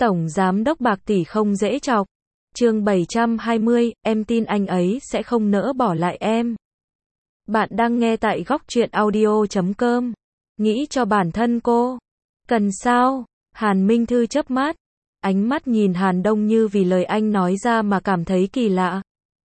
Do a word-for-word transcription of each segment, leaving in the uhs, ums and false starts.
Tổng Giám đốc Bạc Tỷ không dễ chọc. Chương bảy trăm hai mươi, em tin anh ấy sẽ không nỡ bỏ lại em. Bạn đang nghe tại góc truyện audio chấm com. Nghĩ cho bản thân cô. Cần sao? Hàn Minh Thư chớp mắt. Ánh mắt nhìn Hàn Đông như vì lời anh nói ra mà cảm thấy kỳ lạ.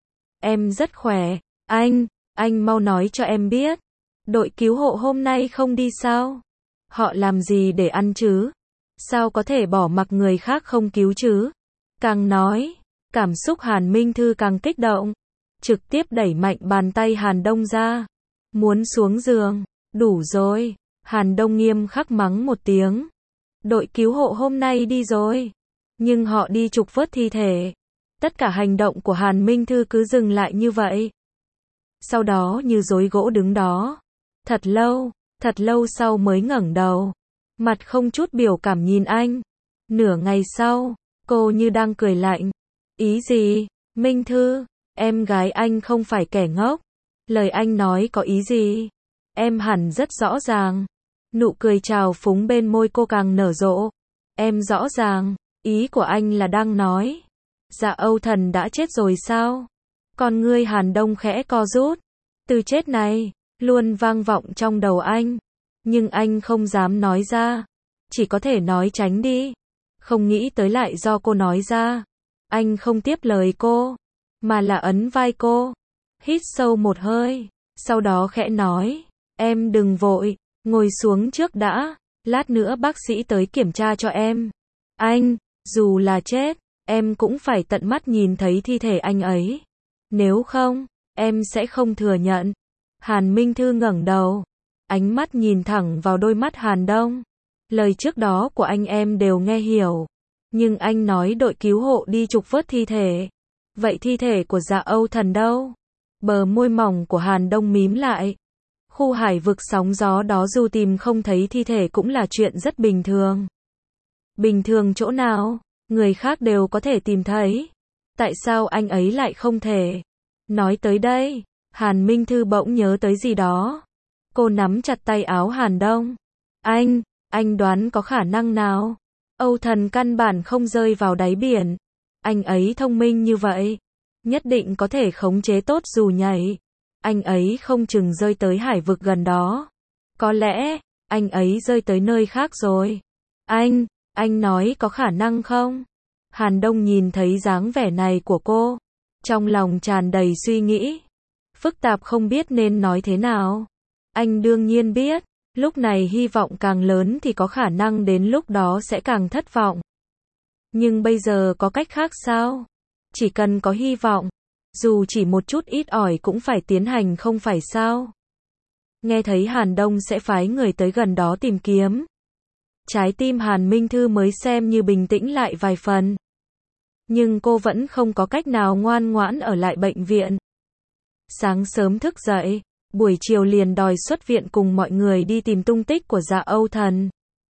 Em rất khỏe. Anh, anh mau nói cho em biết. Đội cứu hộ hôm nay không đi sao? Họ làm gì để ăn chứ? Sao có thể bỏ mặc người khác không cứu chứ? Càng nói, cảm xúc Hàn Minh Thư càng kích động. Trực tiếp đẩy mạnh bàn tay Hàn Đông ra. Muốn xuống giường. Đủ rồi. Hàn Đông nghiêm khắc mắng một tiếng. Đội cứu hộ hôm nay đi rồi. Nhưng họ đi trục vớt thi thể. Tất cả hành động của Hàn Minh Thư cứ dừng lại như vậy. Sau đó như rối gỗ đứng đó. Thật lâu, thật lâu sau mới ngẩng đầu. Mặt không chút biểu cảm nhìn anh. Nửa ngày sau, cô như đang cười lạnh. Ý gì? Minh Thư, em gái anh không phải kẻ ngốc. Lời anh nói có ý gì? Em hẳn rất rõ ràng. Nụ cười trào phúng bên môi cô càng nở rộ. Em rõ ràng, ý của anh là đang nói. Dạ Âu Thần đã chết rồi sao? Con ngươi Hàn Đông khẽ co rút. Từ chết này, luôn vang vọng trong đầu anh. Nhưng anh không dám nói ra. Chỉ có thể nói tránh đi. Không nghĩ tới lại do cô nói ra. Anh không tiếp lời cô. Mà là ấn vai cô. Hít sâu một hơi. Sau đó khẽ nói. Em đừng vội. Ngồi xuống trước đã. Lát nữa bác sĩ tới kiểm tra cho em. Anh, dù là chết, em cũng phải tận mắt nhìn thấy thi thể anh ấy. Nếu không, em sẽ không thừa nhận. Hàn Minh Thư ngẩng đầu. Ánh mắt nhìn thẳng vào đôi mắt Hàn Đông. Lời trước đó của anh em đều nghe hiểu. Nhưng anh nói đội cứu hộ đi trục vớt thi thể. Vậy thi thể của Dạ Âu Thần đâu? Bờ môi mỏng của Hàn Đông mím lại. Khu hải vực sóng gió đó dù tìm không thấy thi thể cũng là chuyện rất bình thường. Bình thường chỗ nào? Người khác đều có thể tìm thấy. Tại sao anh ấy lại không thể? Nói tới đây, Hàn Minh Thư bỗng nhớ tới gì đó. Cô nắm chặt tay áo Hàn Đông. Anh, anh đoán có khả năng nào? Âu Thần căn bản không rơi vào đáy biển. Anh ấy thông minh như vậy. Nhất định có thể khống chế tốt dù nhảy. Anh ấy không chừng rơi tới hải vực gần đó. Có lẽ, anh ấy rơi tới nơi khác rồi. Anh, anh nói có khả năng không? Hàn Đông nhìn thấy dáng vẻ này của cô. Trong lòng tràn đầy suy nghĩ. Phức tạp không biết nên nói thế nào. Anh đương nhiên biết, lúc này hy vọng càng lớn thì có khả năng đến lúc đó sẽ càng thất vọng. Nhưng bây giờ có cách khác sao? Chỉ cần có hy vọng, dù chỉ một chút ít ỏi cũng phải tiến hành không phải sao? Nghe thấy Hàn Đông sẽ phái người tới gần đó tìm kiếm. Trái tim Hàn Minh Thư mới xem như bình tĩnh lại vài phần. Nhưng cô vẫn không có cách nào ngoan ngoãn ở lại bệnh viện. Sáng sớm thức dậy, buổi chiều liền đòi xuất viện cùng mọi người đi tìm tung tích của Dạ Âu Thần.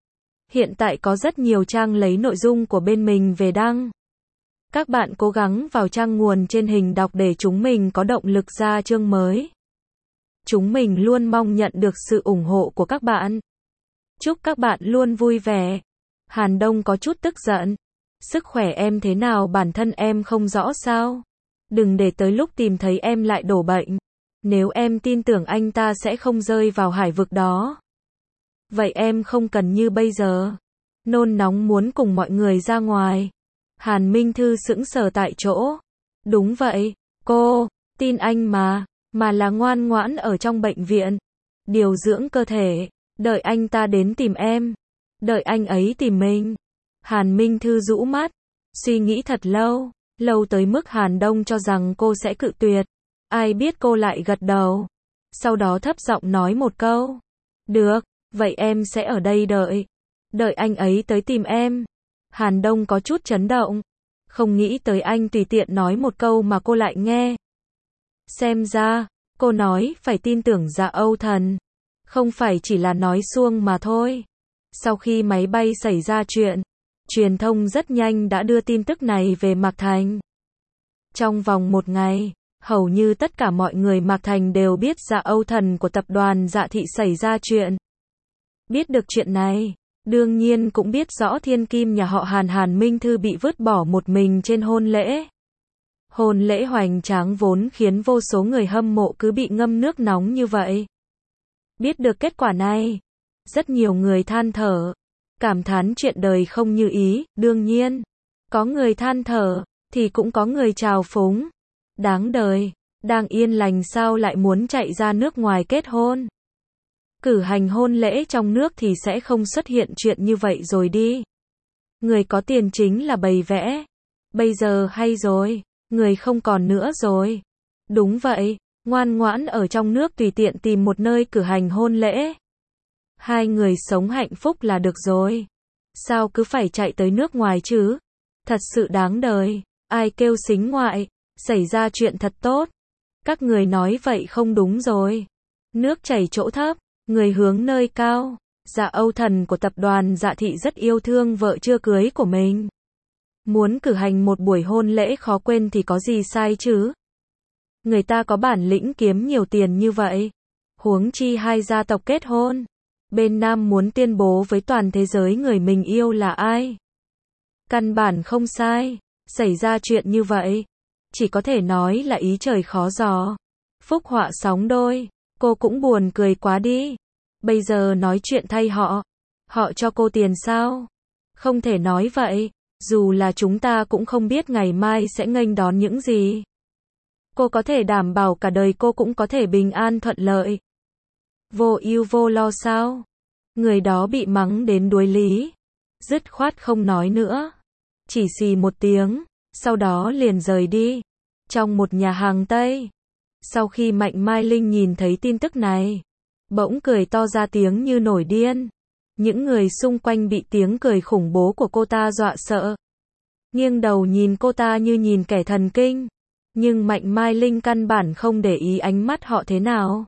Hiện tại có rất nhiều trang lấy nội dung của bên mình về đăng. Các bạn cố gắng vào trang nguồn trên hình đọc để chúng mình có động lực ra chương mới. Chúng mình luôn mong nhận được sự ủng hộ của các bạn. Chúc các bạn luôn vui vẻ. Hàn Đông có chút tức giận. Sức khỏe em thế nào bản thân em không rõ sao? Đừng để tới lúc tìm thấy em lại đổ bệnh. Nếu em tin tưởng anh ta sẽ không rơi vào hải vực đó. Vậy em không cần như bây giờ. Nôn nóng muốn cùng mọi người ra ngoài. Hàn Minh Thư sững sờ tại chỗ. Đúng vậy, cô, tin anh mà, mà là ngoan ngoãn ở trong bệnh viện. Điều dưỡng cơ thể, đợi anh ta đến tìm em. Đợi anh ấy tìm mình. Hàn Minh Thư rũ mắt, suy nghĩ thật lâu, lâu tới mức Hàn Đông cho rằng cô sẽ cự tuyệt. Ai biết cô lại gật đầu. Sau đó thấp giọng nói một câu. Được, vậy em sẽ ở đây đợi. Đợi anh ấy tới tìm em. Hàn Đông có chút chấn động. Không nghĩ tới anh tùy tiện nói một câu mà cô lại nghe. Xem ra, cô nói phải tin tưởng Dạ Âu Thần. Không phải chỉ là nói suông mà thôi. Sau khi máy bay xảy ra chuyện, truyền thông rất nhanh đã đưa tin tức này về Mạc Thành. Trong vòng một ngày, hầu như tất cả mọi người Mạc Thành đều biết Dạ Âu Thần của tập đoàn Dạ Thị xảy ra chuyện. Biết được chuyện này, Đương nhiên cũng biết rõ thiên kim nhà họ Hàn Hàn Minh Thư bị vứt bỏ một mình trên hôn lễ. Hôn lễ hoành tráng vốn khiến vô số người hâm mộ cứ bị ngâm nước nóng như vậy. Biết được kết quả này, rất nhiều người than thở, cảm thán chuyện đời không như ý, đương nhiên, có người than thở, thì cũng có người trào phúng. Đáng đời, đang yên lành sao lại muốn chạy ra nước ngoài kết hôn. Cử hành hôn lễ trong nước thì sẽ không xuất hiện chuyện như vậy rồi đi. Người có tiền chính là bày vẽ. Bây giờ hay rồi, người không còn nữa rồi. Đúng vậy, ngoan ngoãn ở trong nước tùy tiện tìm một nơi cử hành hôn lễ. Hai người sống hạnh phúc là được rồi. Sao cứ phải chạy tới nước ngoài chứ? Thật sự đáng đời, ai kêu sính ngoại, xảy ra chuyện thật tốt. Các người nói vậy không đúng rồi. Nước chảy chỗ thấp, người hướng nơi cao. Dạ Âu Thần của tập đoàn Dạ Thị rất yêu thương vợ chưa cưới của mình. Muốn cử hành một buổi hôn lễ khó quên thì có gì sai chứ? Người ta có bản lĩnh kiếm nhiều tiền như vậy. Huống chi hai gia tộc kết hôn. Bên Nam muốn tuyên bố với toàn thế giới người mình yêu là ai. Căn bản không sai. Xảy ra chuyện như vậy, chỉ có thể nói là ý trời khó giò. Phúc họa sóng đôi. Cô cũng buồn cười quá đi. Bây giờ nói chuyện thay họ. Họ cho cô tiền sao? Không thể nói vậy. Dù là chúng ta cũng không biết ngày mai sẽ nghênh đón những gì. Cô có thể đảm bảo cả đời cô cũng có thể bình an thuận lợi. Vô ưu vô lo sao? Người đó bị mắng đến đuối lý. Dứt khoát không nói nữa. Chỉ xì một tiếng, sau đó liền rời đi. Trong một nhà hàng Tây. Sau khi Mạnh Mai Linh nhìn thấy tin tức này, bỗng cười to ra tiếng như nổi điên. Những người xung quanh bị tiếng cười khủng bố của cô ta dọa sợ. Nghiêng đầu nhìn cô ta như nhìn kẻ thần kinh. Nhưng Mạnh Mai Linh căn bản không để ý ánh mắt họ thế nào.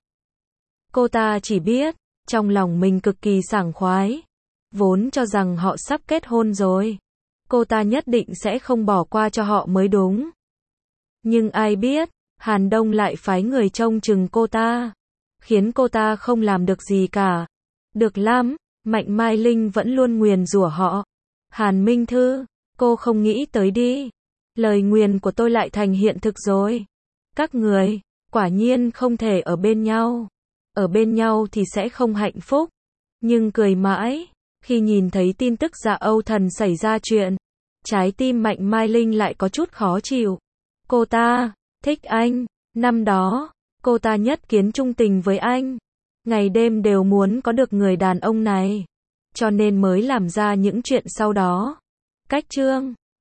Cô ta chỉ biết, trong lòng mình cực kỳ sảng khoái. Vốn cho rằng họ sắp kết hôn rồi. Cô ta nhất định sẽ không bỏ qua cho họ mới đúng. Nhưng ai biết, Hàn Đông lại phái người trông chừng cô ta. Khiến cô ta không làm được gì cả. Được lắm, Mạnh Mai Linh vẫn luôn nguyền rủa họ. Hàn Minh Thư, cô không nghĩ tới đi. Lời nguyền của tôi lại thành hiện thực rồi. Các người, quả nhiên không thể ở bên nhau. Ở bên nhau thì sẽ không hạnh phúc. Nhưng cười mãi, khi nhìn thấy tin tức Dạ Âu Thần xảy ra chuyện, trái tim Mạnh Mai Linh lại có chút khó chịu. Cô ta, thích anh. Năm đó, cô ta nhất kiến trung tình với anh. Ngày đêm đều muốn có được người đàn ông này. Cho nên mới làm ra những chuyện sau đó. Cách chương